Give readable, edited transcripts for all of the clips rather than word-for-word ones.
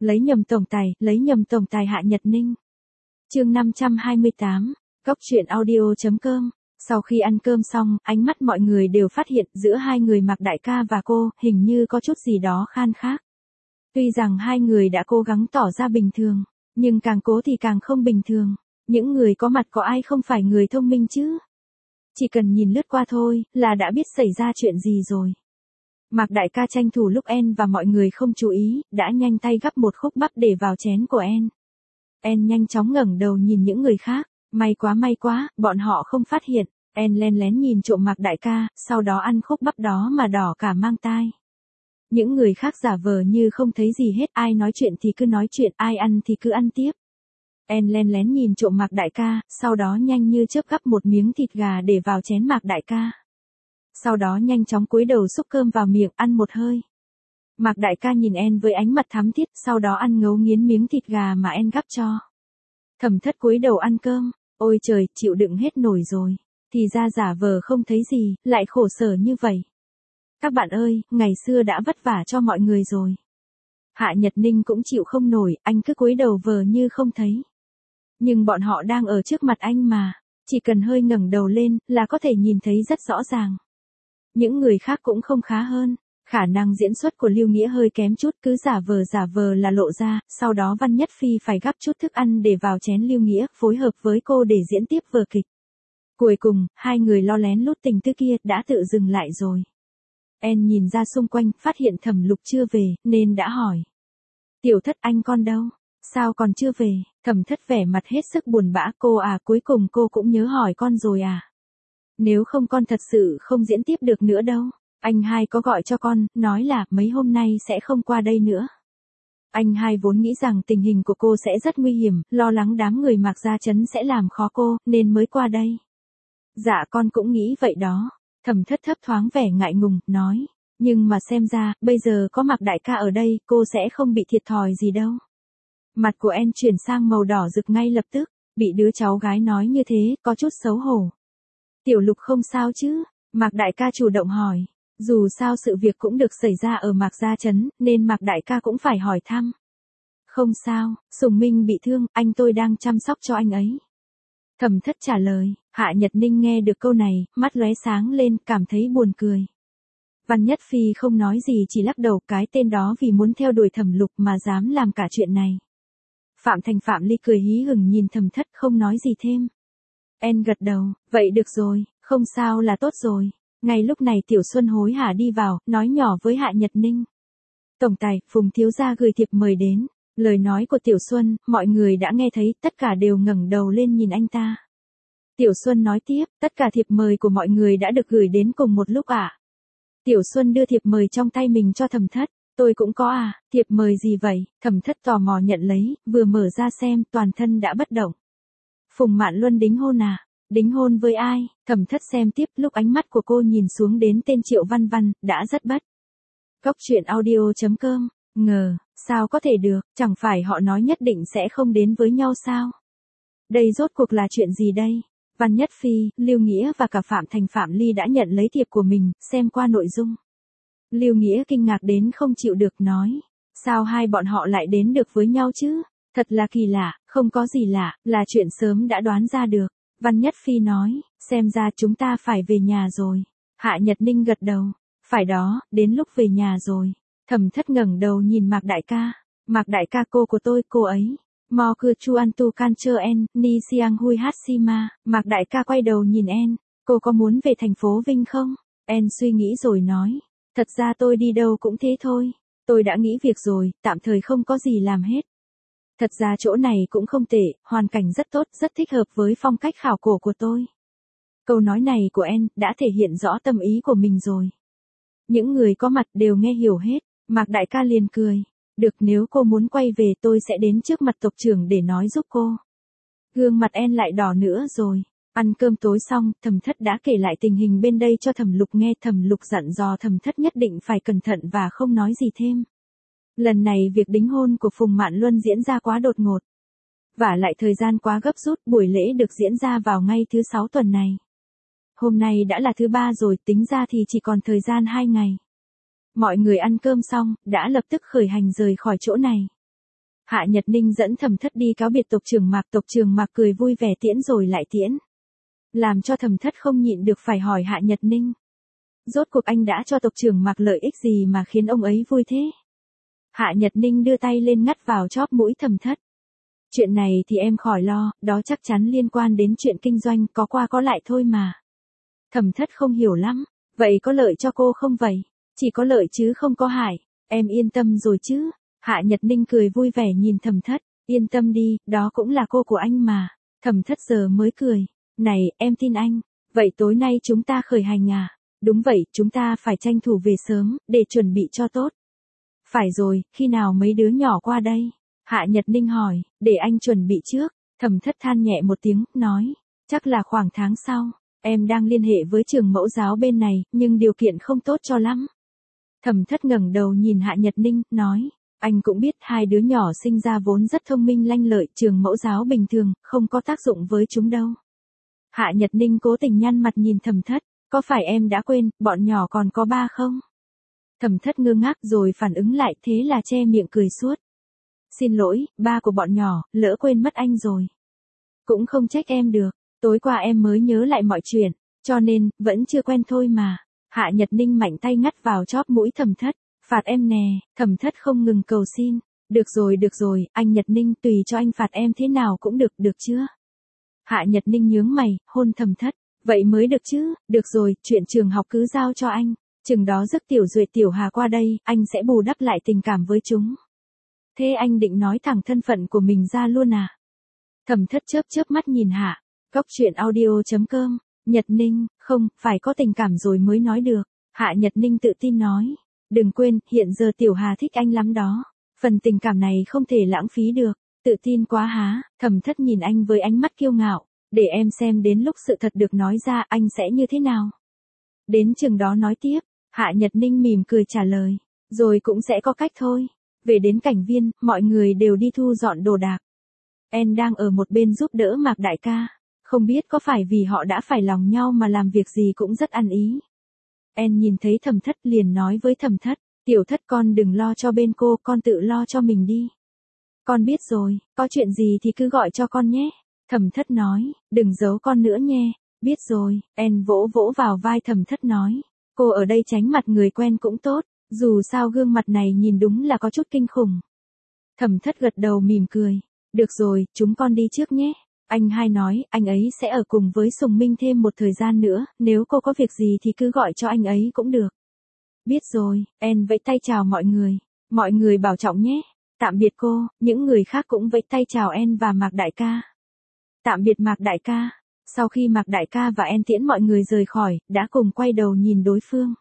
lấy nhầm tổng tài Hạ Nhật Ninh. Chương 528, Cốc truyện audio.com. Sau khi ăn cơm xong, ánh mắt mọi người đều phát hiện giữa hai người Mạc Đại ca và cô, hình như có chút gì đó khan khác. Tuy rằng hai người đã cố gắng tỏ ra bình thường, nhưng càng cố thì càng không bình thường. Những người có mặt có ai không phải người thông minh chứ? Chỉ cần nhìn lướt qua thôi, là đã biết xảy ra chuyện gì rồi. Mạc Đại ca tranh thủ lúc En và mọi người không chú ý, đã nhanh tay gắp một khúc bắp để vào chén của En. En nhanh chóng ngẩng đầu nhìn những người khác, may quá, bọn họ không phát hiện. En len lén nhìn trộm Mạc Đại ca, sau đó ăn khúc bắp đó mà đỏ cả mang tai. Những người khác giả vờ như không thấy gì hết, ai nói chuyện thì cứ nói chuyện, ai ăn thì cứ ăn tiếp. En len lén nhìn trộm Mạc Đại ca, sau đó nhanh như chớp gắp một miếng thịt gà để vào chén Mạc Đại ca. Sau đó nhanh chóng cúi đầu xúc cơm vào miệng, ăn một hơi. Mạc Đại ca nhìn En với ánh mặt thắm thiết, sau đó ăn ngấu nghiến miếng thịt gà mà En gắp cho. Thẩm Thất cúi đầu ăn cơm, ôi trời, chịu đựng hết nổi rồi. Thì ra giả vờ không thấy gì, lại khổ sở như vậy. Các bạn ơi, ngày xưa đã vất vả cho mọi người rồi. Hạ Nhật Ninh cũng chịu không nổi, anh cứ cúi đầu vờ như không thấy. Nhưng bọn họ đang ở trước mặt anh mà, chỉ cần hơi ngẩng đầu lên là có thể nhìn thấy rất rõ ràng. Những người khác cũng không khá hơn, khả năng diễn xuất của Lưu Nghĩa hơi kém chút, cứ giả vờ là lộ ra, sau đó Văn Nhất Phi phải gắp chút thức ăn để vào chén Lưu Nghĩa, phối hợp với cô để diễn tiếp vở kịch. Cuối cùng, hai người lo lén lút tình tư kia đã tự dừng lại rồi. En nhìn ra xung quanh, phát hiện Thẩm Lục chưa về, nên đã hỏi. Tiểu Thất, anh con đâu? Sao còn chưa về? Thẩm Thất vẻ mặt hết sức buồn bã, cô à, cuối cùng cô cũng nhớ hỏi con rồi à? Nếu không con thật sự không diễn tiếp được nữa đâu. Anh hai có gọi cho con, nói là mấy hôm nay sẽ không qua đây nữa. Anh hai vốn nghĩ rằng tình hình của cô sẽ rất nguy hiểm, lo lắng đám người Mạc Gia Trấn sẽ làm khó cô, nên mới qua đây. Dạ con cũng nghĩ vậy đó. Thẩm Thất thấp thoáng vẻ ngại ngùng, nói. Nhưng mà xem ra, bây giờ có Mạc Đại ca ở đây, cô sẽ không bị thiệt thòi gì đâu. Mặt của En chuyển sang màu đỏ rực ngay lập tức, bị đứa cháu gái nói như thế, có chút xấu hổ. Tiểu Lục không sao chứ? Mạc Đại ca chủ động hỏi. Dù sao sự việc cũng được xảy ra ở Mạc Gia Trấn, nên Mạc Đại ca cũng phải hỏi thăm. Không sao, Sùng Minh bị thương, anh tôi đang chăm sóc cho anh ấy. Thẩm Thất trả lời. Hạ Nhật Ninh nghe được câu này, mắt lóe sáng lên, cảm thấy buồn cười. Văn Nhất Phi không nói gì, chỉ lắc đầu, cái tên đó vì muốn theo đuổi Thẩm Lục mà dám làm cả chuyện này. Phạm Thành Phạm Ly cười hí hửng nhìn Thẩm Thất, không nói gì thêm. En gật đầu, vậy được rồi, không sao là tốt rồi. Ngay lúc này Tiểu Xuân hối hả đi vào, nói nhỏ với Hạ Nhật Ninh. Tổng tài, Phùng thiếu gia gửi thiệp mời đến. Lời nói của Tiểu Xuân, mọi người đã nghe thấy, tất cả đều ngẩng đầu lên nhìn anh ta. Tiểu Xuân nói tiếp, tất cả thiệp mời của mọi người đã được gửi đến cùng một lúc ạ. Tiểu Xuân đưa thiệp mời trong tay mình cho Thẩm Thất. Tôi cũng có à, thiệp mời gì vậy? Thẩm Thất tò mò nhận lấy, vừa mở ra xem, toàn thân đã bất động. Phùng Mạn Luân đính hôn à? Đính hôn với ai? Thẩm Thất xem tiếp, lúc ánh mắt của cô nhìn xuống đến tên Triệu Văn Văn, đã rất bất. Cốc truyện audio.com, ngờ, sao có thể được, chẳng phải họ nói nhất định sẽ không đến với nhau sao? Đây rốt cuộc là chuyện gì đây? Văn Nhất Phi, Lưu Nghĩa và cả Phạm Thành Phạm Ly đã nhận lấy thiệp của mình, xem qua nội dung. Lưu Nghĩa kinh ngạc đến không chịu được, nói. Sao hai bọn họ lại đến được với nhau chứ? Thật là kỳ lạ, không có gì lạ, là chuyện sớm đã đoán ra được. Văn Nhất Phi nói, xem ra chúng ta phải về nhà rồi. Hạ Nhật Ninh gật đầu, phải đó, đến lúc về nhà rồi. Thẩm Thất ngẩng đầu nhìn Mạc Đại ca. Mạc Đại ca, cô của tôi, cô ấy. Mo cư chu an tu can chơ en, ni siang hui hát si ma. Mạc Đại ca quay đầu nhìn En, cô có muốn về thành phố Vinh không? En suy nghĩ rồi nói, thật ra tôi đi đâu cũng thế thôi. Tôi đã nghĩ việc rồi, tạm thời không có gì làm hết. Thật ra chỗ này cũng không tệ, hoàn cảnh rất tốt, rất thích hợp với phong cách khảo cổ của tôi. Câu nói này của En đã thể hiện rõ tâm ý của mình rồi. Những người có mặt đều nghe hiểu hết. Mạc Đại ca liền cười. Được, nếu cô muốn quay về tôi sẽ đến trước mặt tộc trưởng để nói giúp cô. Gương mặt En lại đỏ nữa rồi. Ăn cơm tối xong, Thẩm Thất đã kể lại tình hình bên đây cho Thẩm Lục nghe. Thẩm Lục dặn dò Thẩm Thất nhất định phải cẩn thận và không nói gì thêm. Lần này việc đính hôn của Phùng Mạn Luân diễn ra quá đột ngột. Vả lại thời gian quá gấp rút, buổi lễ được diễn ra vào ngay thứ 6 tuần này. Hôm nay đã là thứ 3 rồi, tính ra thì chỉ còn thời gian 2 ngày. Mọi người ăn cơm xong, đã lập tức khởi hành rời khỏi chỗ này. Hạ Nhật Ninh dẫn Thẩm Thất đi cáo biệt tộc trưởng Mạc cười vui vẻ tiễn rồi lại tiễn. Làm cho Thẩm Thất không nhịn được phải hỏi Hạ Nhật Ninh. Rốt cuộc anh đã cho tộc trưởng Mạc lợi ích gì mà khiến ông ấy vui thế? Hạ Nhật Ninh đưa tay lên ngắt vào chóp mũi Thẩm Thất. Chuyện này thì em khỏi lo, đó chắc chắn liên quan đến chuyện kinh doanh, có qua có lại thôi mà. Thẩm Thất không hiểu lắm, vậy có lợi cho cô không vậy? Chỉ có lợi chứ không có hại, em yên tâm rồi chứ? Hạ Nhật Ninh cười vui vẻ nhìn Thẩm Thất, yên tâm đi, đó cũng là cô của anh mà. Thẩm Thất giờ mới cười, này, em tin anh, vậy tối nay chúng ta khởi hành à? Đúng vậy, chúng ta phải tranh thủ về sớm, để chuẩn bị cho tốt. Phải rồi, khi nào mấy đứa nhỏ qua đây? Hạ Nhật Ninh hỏi, để anh chuẩn bị trước. Thẩm Thất than nhẹ một tiếng, nói, chắc là khoảng tháng sau. Em đang liên hệ với trường mẫu giáo bên này, nhưng điều kiện không tốt cho lắm. Thẩm Thất ngẩng đầu nhìn Hạ Nhật Ninh, nói, anh cũng biết hai đứa nhỏ sinh ra vốn rất thông minh lanh lợi, trường mẫu giáo bình thường, không có tác dụng với chúng đâu. Hạ Nhật Ninh cố tình nhăn mặt nhìn Thẩm Thất, có phải em đã quên, bọn nhỏ còn có ba không? Thẩm Thất ngơ ngác rồi phản ứng lại, thế là che miệng cười suốt. Xin lỗi, ba của bọn nhỏ, lỡ quên mất anh rồi. Cũng không trách em được, tối qua em mới nhớ lại mọi chuyện, cho nên, vẫn chưa quen thôi mà. Hạ Nhật Ninh mạnh tay ngắt vào chóp mũi Thẩm Thất, phạt em nè. Thẩm Thất không ngừng cầu xin, được rồi, anh Nhật Ninh tùy cho anh phạt em thế nào cũng được, được chưa? Hạ Nhật Ninh nhướng mày, hôn Thẩm Thất, vậy mới được chứ, được rồi, chuyện trường học cứ giao cho anh, chừng đó rước Tiểu Duệ Tiểu Hà qua đây, anh sẽ bù đắp lại tình cảm với chúng. Thế anh định nói thẳng thân phận của mình ra luôn à? Thẩm Thất chớp mắt nhìn Hạ. Góc truyện audio.com, Nhật Ninh, không, phải có tình cảm rồi mới nói được. Hạ Nhật Ninh tự tin nói. Đừng quên, hiện giờ Tiểu Hà thích anh lắm đó. Phần tình cảm này không thể lãng phí được. Tự tin quá há, Thẩm Thất nhìn anh với ánh mắt kiêu ngạo. Để em xem đến lúc sự thật được nói ra anh sẽ như thế nào. Đến chừng đó nói tiếp, Hạ Nhật Ninh mỉm cười trả lời. Rồi cũng sẽ có cách thôi. Về đến cảnh viên, mọi người đều đi thu dọn đồ đạc. Em đang ở một bên giúp đỡ Mạc đại ca. Không biết có phải vì họ đã phải lòng nhau mà làm việc gì cũng rất ăn ý. Em nhìn thấy Thẩm Thất liền nói với Thẩm Thất, Tiểu Thất con đừng lo cho bên cô, con tự lo cho mình đi. Con biết rồi, có chuyện gì thì cứ gọi cho con nhé. Thẩm Thất nói, đừng giấu con nữa nhé. Biết rồi, em vỗ vào vai Thẩm Thất nói, cô ở đây tránh mặt người quen cũng tốt, dù sao gương mặt này nhìn đúng là có chút kinh khủng. Thẩm Thất gật đầu mỉm cười, được rồi, chúng con đi trước nhé. Anh hai nói, anh ấy sẽ ở cùng với Sùng Minh thêm một thời gian nữa, nếu cô có việc gì thì cứ gọi cho anh ấy cũng được. Biết rồi, em vẫy tay chào mọi người bảo trọng nhé. Tạm biệt cô, những người khác cũng vẫy tay chào em và Mạc đại ca. Tạm biệt Mạc đại ca. Sau khi Mạc đại ca và em tiễn mọi người rời khỏi, đã cùng quay đầu nhìn đối phương.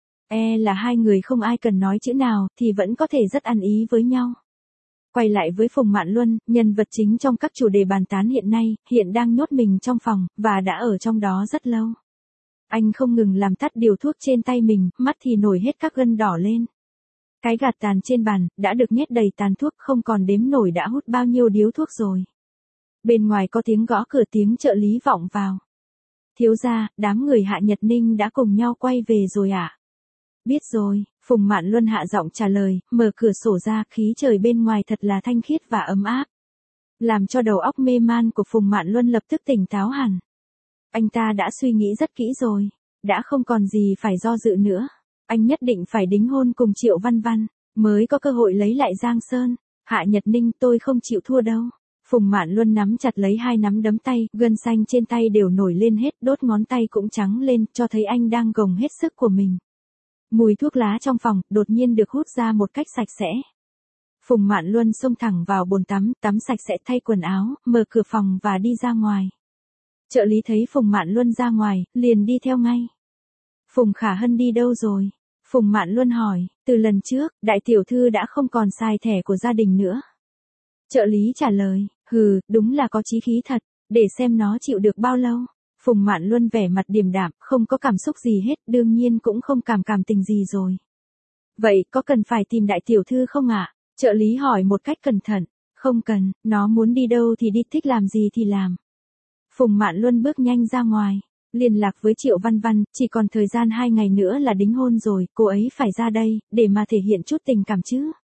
Là hai người không ai cần nói chữ nào thì vẫn có thể rất ăn ý với nhau. Quay lại với Phùng Mạn Luân, nhân vật chính trong các chủ đề bàn tán hiện nay, hiện đang nhốt mình trong phòng, và đã ở trong đó rất lâu. Anh không ngừng làm tắt điều thuốc trên tay mình, mắt thì nổi hết các gân đỏ lên. Cái gạt tàn trên bàn, đã được nhét đầy tàn thuốc, không còn đếm nổi đã hút bao nhiêu điếu thuốc rồi. Bên ngoài có tiếng gõ cửa, tiếng trợ lý vọng vào. Thiếu gia, đám người Hạ Nhật Ninh đã cùng nhau quay về rồi ạ. Biết rồi, Phùng Mạn Luân hạ giọng trả lời, mở cửa sổ ra, khí trời bên ngoài thật là thanh khiết và ấm áp. Làm cho đầu óc mê man của Phùng Mạn Luân lập tức tỉnh táo hẳn. Anh ta đã suy nghĩ rất kỹ rồi, đã không còn gì phải do dự nữa. Anh nhất định phải đính hôn cùng Triệu Văn Văn, mới có cơ hội lấy lại Giang Sơn. Hạ Nhật Ninh, tôi không chịu thua đâu. Phùng Mạn Luân nắm chặt lấy hai nắm đấm tay, gân xanh trên tay đều nổi lên hết, đốt ngón tay cũng trắng lên, cho thấy anh đang gồng hết sức của mình. Mùi thuốc lá trong phòng, đột nhiên được hút ra một cách sạch sẽ. Phùng Mạn Luân xông thẳng vào bồn tắm, tắm sạch sẽ thay quần áo, mở cửa phòng và đi ra ngoài. Trợ lý thấy Phùng Mạn Luân ra ngoài, liền đi theo ngay. Phùng Khả Hân đi đâu rồi? Phùng Mạn Luân hỏi, từ lần trước, đại tiểu thư đã không còn xài thẻ của gia đình nữa. Trợ lý trả lời, đúng là có chí khí thật, để xem nó chịu được bao lâu. Phùng Mạn Luân vẻ mặt điềm đạm, không có cảm xúc gì hết, đương nhiên cũng không cảm tình gì rồi. Vậy có cần phải tìm đại tiểu thư không ạ? Trợ lý hỏi một cách cẩn thận. Không cần, nó muốn đi đâu thì đi, thích làm gì thì làm. Phùng Mạn Luân bước nhanh ra ngoài, liên lạc với Triệu Văn Văn, chỉ còn thời gian 2 ngày nữa là đính hôn rồi, cô ấy phải ra đây, để mà thể hiện chút tình cảm chứ.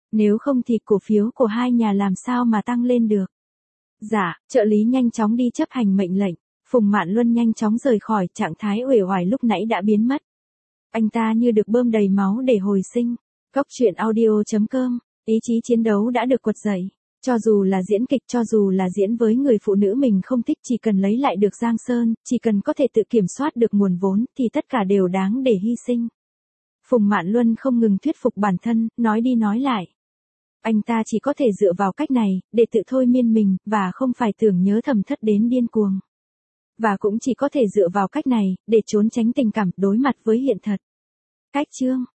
Nếu không thì cổ phiếu của hai nhà làm sao mà tăng lên được. Dạ, trợ lý nhanh chóng đi chấp hành mệnh lệnh. Phùng Mạn Luân nhanh chóng rời khỏi, trạng thái uể oải lúc nãy đã biến mất. Anh ta như được bơm đầy máu để hồi sinh. Cốc truyện audio.com, ý chí chiến đấu đã được quật dậy. Cho dù là diễn kịch, cho dù là diễn với người phụ nữ mình không thích, chỉ cần lấy lại được Giang Sơn, chỉ cần có thể tự kiểm soát được nguồn vốn, thì tất cả đều đáng để hy sinh. Phùng Mạn Luân không ngừng thuyết phục bản thân, nói đi nói lại. Anh ta chỉ có thể dựa vào cách này, để tự thôi miên mình, và không phải tưởng nhớ thầm thất đến điên cuồng. Và cũng chỉ có thể dựa vào cách này, để trốn tránh tình cảm, đối mặt với hiện thật. Cách chương